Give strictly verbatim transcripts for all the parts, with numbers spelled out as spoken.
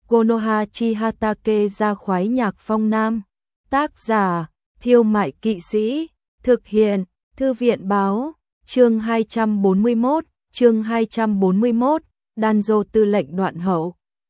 Konoha Chihatake ra khoái nhạc phong nam. Tác giả, Thiêu Mại Kỵ Sĩ. Thực hiện, Thư viện Báo. Chương hai trăm bốn mươi mốt, chương hai trăm bốn mươi mốt, Danzo tư lệnh đoạn hậu.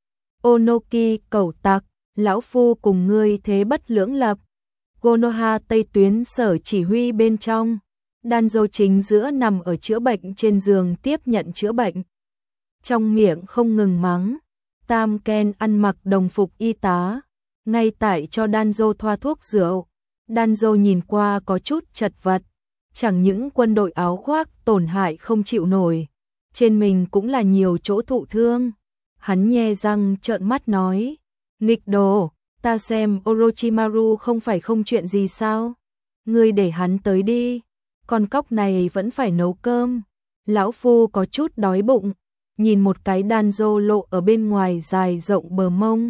Onoki cẩu tặc, lão phu cùng ngươi thế bất lưỡng lập. Konoha Tây tuyến sở chỉ huy bên trong. Danzo chính giữa nằm ở chữa bệnh trên giường tiếp nhận chữa bệnh. Trong miệng không ngừng mắng. Tam Ken ăn mặc đồng phục y tá, ngay tại cho Danzo thoa thuốc rượu. Danzo nhìn qua có chút chật vật, chẳng những quân đội áo khoác tổn hại không chịu nổi, trên mình cũng là nhiều chỗ thụ thương. Hắn nhe răng trợn mắt nói, nghịch đồ, ta xem Orochimaru không phải không chuyện gì sao? Ngươi để hắn tới đi, con cóc này vẫn phải nấu cơm. Lão phu có chút đói bụng. Nhìn một cái Danzo lộ ở bên ngoài dài rộng bờ mông.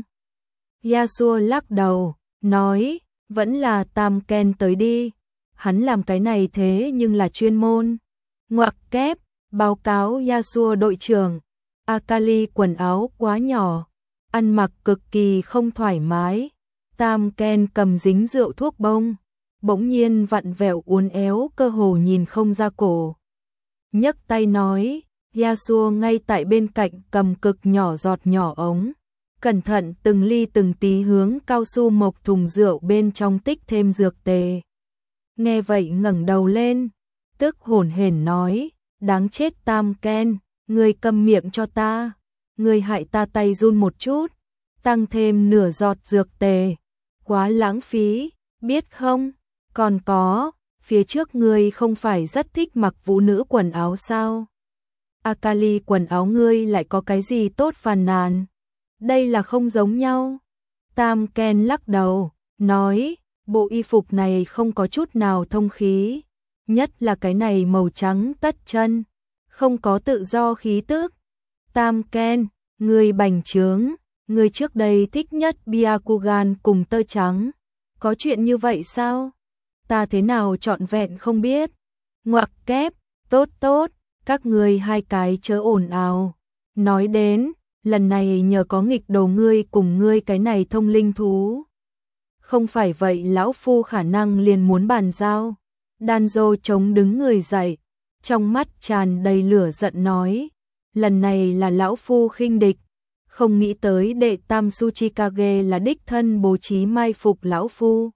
Yasuo lắc đầu, nói, vẫn là Tam Ken tới đi. Hắn làm cái này thế nhưng là chuyên môn. Ngoặc kép, báo cáo Yasuo đội trưởng. Akali quần áo quá nhỏ, ăn mặc cực kỳ không thoải mái. Tam Ken cầm dính rượu thuốc bông, bỗng nhiên vặn vẹo uốn éo cơ hồ nhìn không ra cổ. Nhấc tay nói, Yasuo ngay tại bên cạnh cầm cực nhỏ giọt nhỏ ống, cẩn thận từng ly từng tí hướng cao su mộc thùng rượu bên trong tích thêm dược tề. Nghe vậy ngẩng đầu lên, tức hổn hển nói, đáng chết Tam Ken, ngươi câm miệng cho ta, ngươi hại ta tay run một chút, tăng thêm nửa giọt dược tề, quá lãng phí, biết không? Còn có, phía trước ngươi không phải rất thích mặc vũ nữ quần áo sao? Akali quần áo ngươi lại có cái gì tốt phàn nàn? Đây là không giống nhau. Tam Ken lắc đầu, nói, bộ y phục này không có chút nào thông khí, nhất là cái này màu trắng tất chân, không có tự do khí tức. Tam Ken, ngươi bành trướng, ngươi trước đây thích nhất Byakugan cùng tơ trắng, có chuyện như vậy sao? Ta thế nào trọn vẹn không biết. Ngoặc kép, tốt tốt. Các ngươi hai cái chớ ồn ào. Nói đến, lần này nhờ có nghịch đồ ngươi cùng ngươi cái này thông linh thú. Không phải vậy lão phu khả năng liền muốn bàn giao. Danzo chống đứng người dậy, trong mắt tràn đầy lửa giận nói, lần này là lão phu khinh địch, không nghĩ tới đệ tam Tsuchikage là đích thân bố trí mai phục lão phu.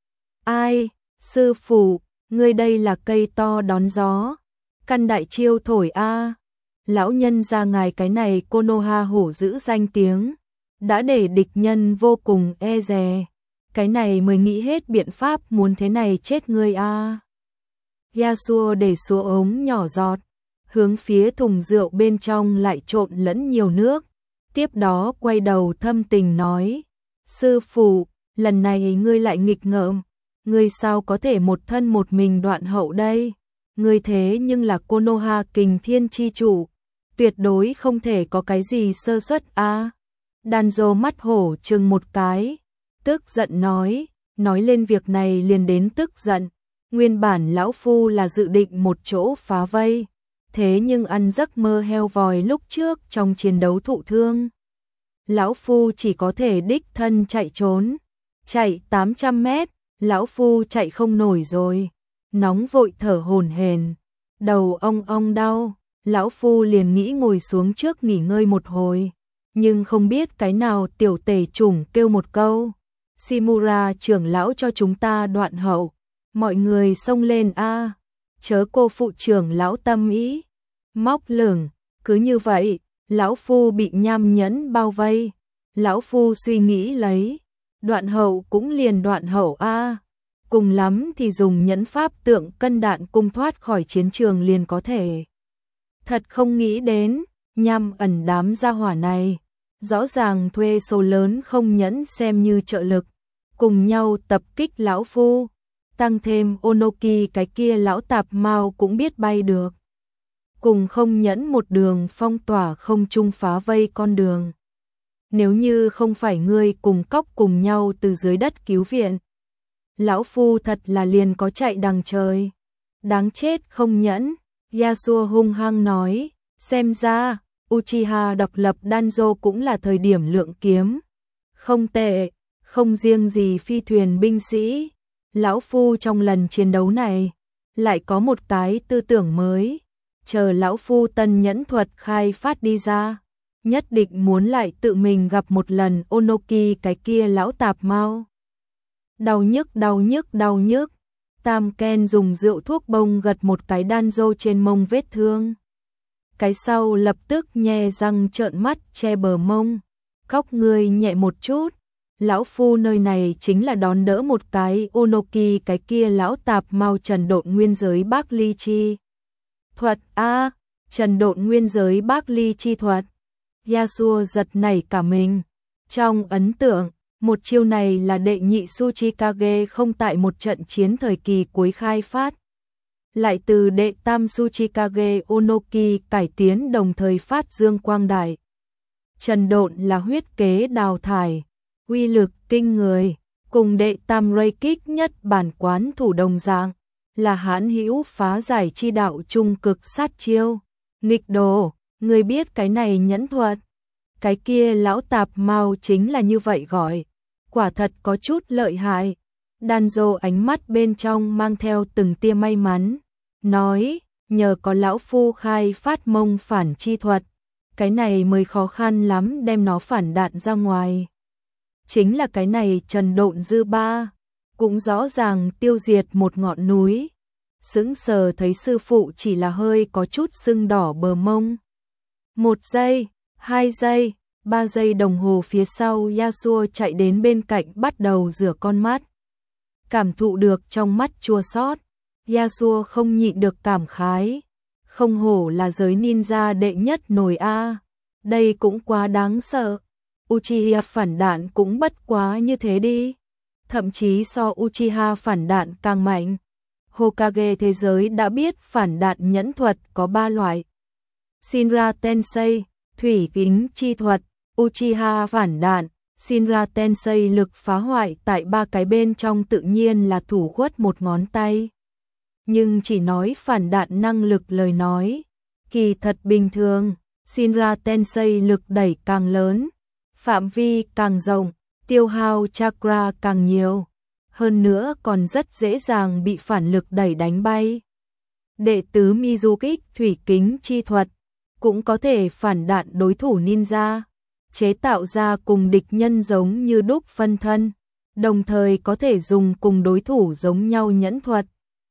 Ai, sư phụ, ngươi đây là cây to đón gió. Căn đại chiêu thổi a, lão nhân ra ngài cái này Konoha hổ giữ danh tiếng, đã để địch nhân vô cùng e dè, cái này mới nghĩ hết biện pháp muốn thế này chết ngươi a. Yasuo để xuống ống nhỏ giọt, hướng phía thùng rượu bên trong lại trộn lẫn nhiều nước, tiếp đó quay đầu thâm tình nói, sư phụ, lần này ngươi lại nghịch ngợm, ngươi sao có thể một thân một mình đoạn hậu đây? Ngươi thế nhưng là Konoha kình thiên chi chủ, tuyệt đối không thể có cái gì sơ suất a. À. Danzo mắt hổ trừng một cái, tức giận nói, nói lên việc này liền đến tức giận, nguyên bản lão phu là dự định một chỗ phá vây, thế nhưng ăn giấc mơ heo vòi lúc trước trong chiến đấu thụ thương. Lão phu chỉ có thể đích thân chạy trốn, chạy tám trăm mét, lão phu chạy không nổi rồi. Nóng vội thở hổn hển, đầu ong ong đau, lão phu liền nghĩ ngồi xuống trước nghỉ ngơi một hồi, nhưng không biết cái nào tiểu tể chủng kêu một câu, Shimura trưởng lão cho chúng ta đoạn hậu, mọi người xông lên a, chớ cô phụ trưởng lão tâm ý, móc lửng, cứ như vậy, lão phu bị nham nhẫn bao vây, lão phu suy nghĩ lấy, đoạn hậu cũng liền đoạn hậu a. Cùng lắm thì dùng nhẫn pháp tượng cân đạn cung thoát khỏi chiến trường liền có thể. Thật không nghĩ đến, nhằm ẩn đám gia hỏa này, rõ ràng thuê số lớn không nhẫn xem như trợ lực, cùng nhau tập kích lão phu, tăng thêm Onoki cái kia lão tạp mao cũng biết bay được. Cùng không nhẫn một đường phong tỏa không trung phá vây con đường. Nếu như không phải ngươi cùng cóc cùng nhau từ dưới đất cứu viện, lão phu thật là liền có chạy đằng trời. Đáng chết không nhẫn, Yasuo hung hăng nói, xem ra, Uchiha độc lập Danzo cũng là thời điểm lượng kiếm. Không tệ, không riêng gì phi thuyền binh sĩ. Lão Phu trong lần chiến đấu này, lại có một cái tư tưởng mới. Chờ Lão Phu tân nhẫn thuật khai phát đi ra, nhất định muốn lại tự mình gặp một lần Onoki cái kia lão tạp mau. Đau nhức đau nhức đau nhức. Tam Ken dùng rượu thuốc bông gật một cái Danzo trên mông vết thương. Cái sau lập tức nhe răng trợn mắt che bờ mông. Khóc người nhẹ một chút. Lão Phu nơi này chính là đón đỡ một cái Onoki cái kia lão tạp mau trần độn nguyên giới bác ly chi thuật. A, trần độn nguyên giới bác ly chi thuật. Yasuo giật nảy cả mình. Trong ấn tượng, một chiêu này là đệ nhị Tsuchikage không tại một trận chiến thời kỳ cuối khai phát. Lại từ đệ tam Tsuchikage Onoki cải tiến đồng thời phát dương quang đại. Trần độn là huyết kế đào thải, uy lực kinh người, cùng đệ tam ray kích nhất bản quán thủ đồng dạng, là hãn hữu phá giải chi đạo trung cực sát chiêu. Nghịch đồ, người biết cái này nhẫn thuật. Cái kia lão tạp mau chính là như vậy gọi. Quả thật có chút lợi hại. Danzo ánh mắt bên trong mang theo từng tia may mắn. Nói, nhờ có lão Phu khai phát mông phản chi thuật. Cái này mới khó khăn lắm đem nó phản đạn ra ngoài. Chính là cái này trần độn dư ba. Cũng rõ ràng tiêu diệt một ngọn núi. Sững sờ thấy sư phụ chỉ là hơi có chút sưng đỏ bờ mông. Một giây, hai giây, ba giây đồng hồ phía sau Yasuo chạy đến bên cạnh bắt đầu rửa con mắt. Cảm thụ được trong mắt chua xót, Yasuo không nhịn được cảm khái. Không hổ là giới ninja đệ nhất nổi A. Đây cũng quá đáng sợ. Uchiha phản đạn cũng bất quá như thế đi. Thậm chí so Uchiha phản đạn càng mạnh. Hokage thế giới đã biết phản đạn nhẫn thuật có ba loại. Shinra Tensei, thủy kính chi thuật, Uchiha phản đạn. Shinra Tensei lực phá hoại tại ba cái bên trong tự nhiên là thủ khuất một ngón tay. Nhưng chỉ nói phản đạn năng lực lời nói, kỳ thật bình thường. Shinra Tensei lực đẩy càng lớn, phạm vi càng rộng, tiêu hao chakra càng nhiều. Hơn nữa còn rất dễ dàng bị phản lực đẩy đánh bay. Đệ tứ Mizukik thủy kính chi thuật cũng có thể phản đạn đối thủ ninja, chế tạo ra cùng địch nhân giống như đúc phân thân, đồng thời có thể dùng cùng đối thủ giống nhau nhẫn thuật.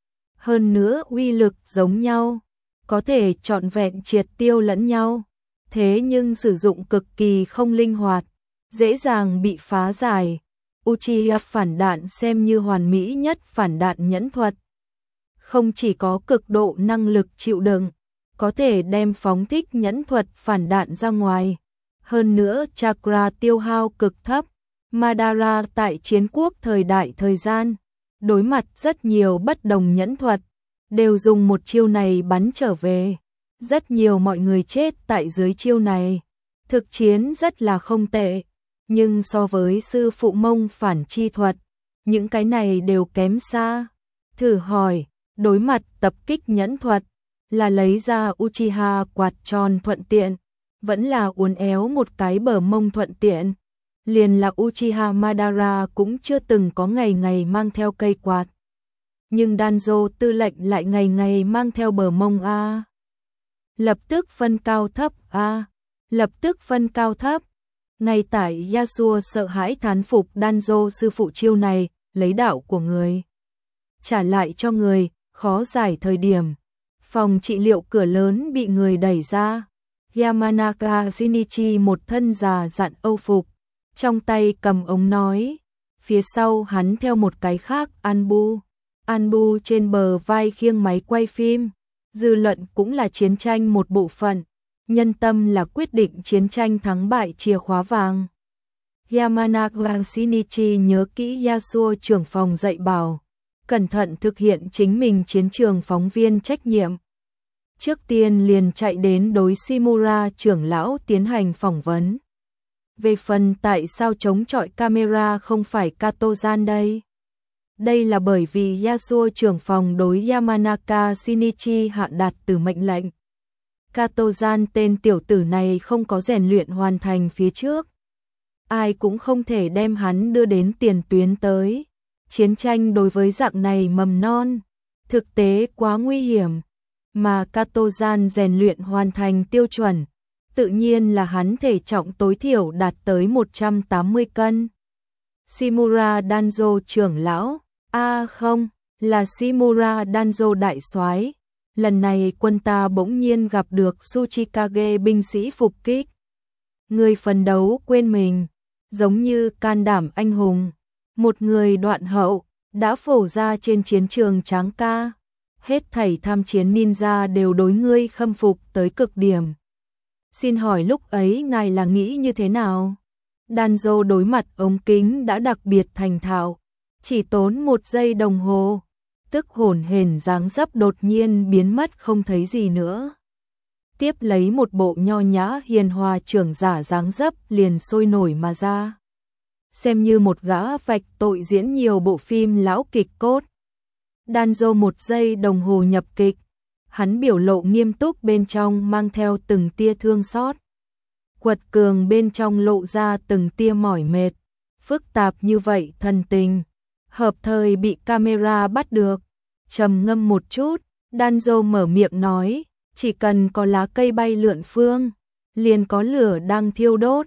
Hơn nữa uy lực giống nhau, có thể trọn vẹn triệt tiêu lẫn nhau, thế nhưng sử dụng cực kỳ không linh hoạt, dễ dàng bị phá giải. Uchiha phản đạn xem như hoàn mỹ nhất phản đạn nhẫn thuật. Không chỉ có cực độ năng lực chịu đựng, có thể đem phóng thích nhẫn thuật phản đạn ra ngoài. Hơn nữa chakra tiêu hao cực thấp. Madara tại chiến quốc thời đại thời gian, đối mặt rất nhiều bất đồng nhẫn thuật, đều dùng một chiêu này bắn trở về. Rất nhiều mọi người chết tại dưới chiêu này. Thực chiến rất là không tệ. Nhưng so với sư phụ mông phản chi thuật, những cái này đều kém xa. Thử hỏi, đối mặt tập kích nhẫn thuật, là lấy ra Uchiha quạt tròn thuận tiện, vẫn là uốn éo một cái bờ mông thuận tiện. Liền là Uchiha Madara cũng chưa từng có ngày ngày mang theo cây quạt. Nhưng Danzo tư lệnh lại ngày ngày mang theo bờ mông A. Lập tức phân cao thấp A. Lập tức phân cao thấp. Ngay tại Yasuo sợ hãi thán phục Danzo sư phụ chiêu này, lấy đạo của người. Trả lại cho người, khó giải thời điểm. Phòng trị liệu cửa lớn bị người đẩy ra. Yamanaka Shinichi một thân già dặn âu phục, trong tay cầm ống nói. Phía sau hắn theo một cái khác Anbu. Anbu trên bờ vai khiêng máy quay phim. Dư luận cũng là chiến tranh một bộ phận. Nhân tâm là quyết định chiến tranh thắng bại chìa khóa vàng. Yamanaka Shinichi nhớ kỹ Yasuo trưởng phòng dạy bảo, cẩn thận thực hiện chính mình chiến trường phóng viên trách nhiệm. Trước tiên liền chạy đến đối Shimura trưởng lão tiến hành phỏng vấn. Về phần tại sao chống chọi camera không phải Kato-san đây? Đây là bởi vì Yasuo trưởng phòng đối Yamanaka Shinichi hạ đạt từ mệnh lệnh. Katozan tên tiểu tử này không có rèn luyện hoàn thành phía trước. Ai cũng không thể đem hắn đưa đến tiền tuyến tới. Chiến tranh đối với dạng này mầm non, thực tế quá nguy hiểm. Mà Katozan rèn luyện hoàn thành tiêu chuẩn, tự nhiên là hắn thể trọng tối thiểu đạt tới một trăm tám mươi cân. Shimura Danzo trưởng lão, a à không, là Shimura Danzo đại soái. Lần này quân ta bỗng nhiên gặp được Tsuchikage binh sĩ phục kích. Người phấn đấu quên mình, giống như can đảm anh hùng. Một người đoạn hậu, đã phổ ra trên chiến trường tráng ca. Hết thảy tham chiến ninja đều đối ngươi khâm phục tới cực điểm. Xin hỏi lúc ấy ngài là nghĩ như thế nào? Danzo đối mặt ống kính đã đặc biệt thành thạo, chỉ tốn một giây đồng hồ, tức hồn hển dáng dấp đột nhiên biến mất không thấy gì nữa. Tiếp lấy một bộ nho nhã hiền hòa trưởng giả dáng dấp liền sôi nổi mà ra. Xem như một gã vạch tội diễn nhiều bộ phim lão kịch cốt. Danzo một giây đồng hồ nhập kịch, hắn biểu lộ nghiêm túc bên trong mang theo từng tia thương xót. Quật cường bên trong lộ ra từng tia mỏi mệt, phức tạp như vậy thần tình, hợp thời bị camera bắt được. Trầm ngâm một chút, Danzo mở miệng nói, chỉ cần có lá cây bay lượn phương, liền có lửa đang thiêu đốt.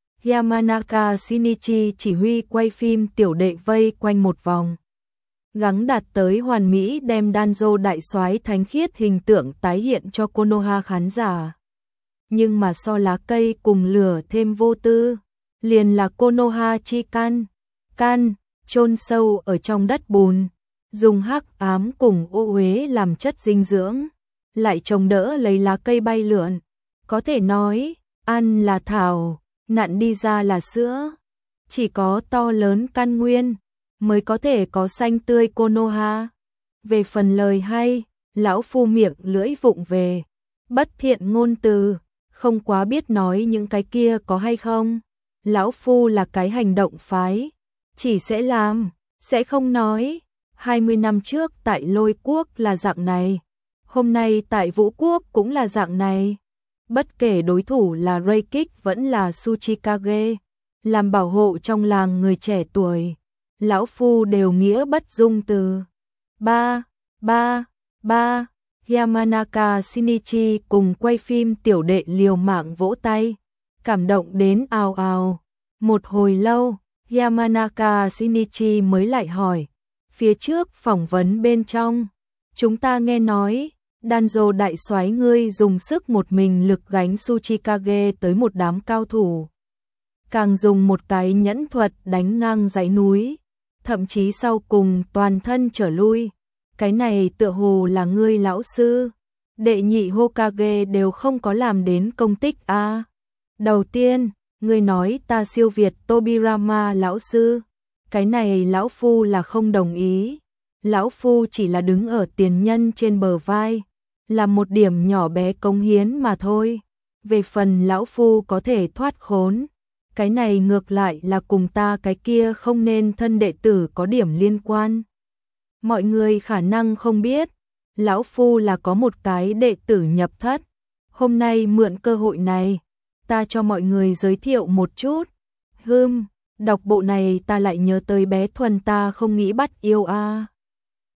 Yamanaka Shinichi chỉ huy quay phim tiểu đệ vây quanh một vòng, gắng đạt tới hoàn mỹ đem Danzo đại soái thánh khiết hình tượng tái hiện cho Konoha khán giả. Nhưng mà so lá cây cùng lửa thêm vô tư, liền là Konoha chi căn, căn, chôn sâu ở trong đất bùn, dùng hắc ám cùng ô uế làm chất dinh dưỡng, lại trồng đỡ lấy lá cây bay lượn. Có thể nói, ăn là thảo, nặn đi ra là sữa. Chỉ có to lớn căn nguyên, mới có thể có xanh tươi Konoha. Về phần lời hay, lão phu miệng lưỡi vụng về, bất thiện ngôn từ, không quá biết nói những cái kia có hay không. Lão phu là cái hành động phái, chỉ sẽ làm, sẽ không nói. hai mươi năm trước tại Lôi Quốc là dạng này, hôm nay tại Vũ Quốc cũng là dạng này. Bất kể đối thủ là Reikik vẫn là Tsuchikage, làm bảo hộ trong làng người trẻ tuổi, lão phu đều nghĩa bất dung từ. Ba, ba, ba, Yamanaka Shinichi cùng quay phim tiểu đệ liều mạng vỗ tay, cảm động đến ào ào. Một hồi lâu, Yamanaka Shinichi mới lại hỏi, phía trước phỏng vấn bên trong, chúng ta nghe nói, Danzo đại soái ngươi dùng sức một mình lực gánh Tsuchikage tới một đám cao thủ. Càng dùng một cái nhẫn thuật đánh ngang dãy núi, thậm chí sau cùng toàn thân trở lui. Cái này tựa hồ là ngươi lão sư, đệ nhị Hokage đều không có làm đến công tích a. À. Đầu tiên, ngươi nói ta siêu việt Tobirama lão sư, cái này lão phu là không đồng ý. Lão phu chỉ là đứng ở tiền nhân trên bờ vai, là một điểm nhỏ bé cống hiến mà thôi. Về phần lão phu có thể thoát khốn, cái này ngược lại là cùng ta cái kia không nên thân đệ tử có điểm liên quan. Mọi người khả năng không biết, lão phu là có một cái đệ tử nhập thất. Hôm nay mượn cơ hội này, ta cho mọi người giới thiệu một chút. Hừm, đọc bộ này ta lại nhớ tới bé Thuần ta không nghĩ bắt yêu a. À.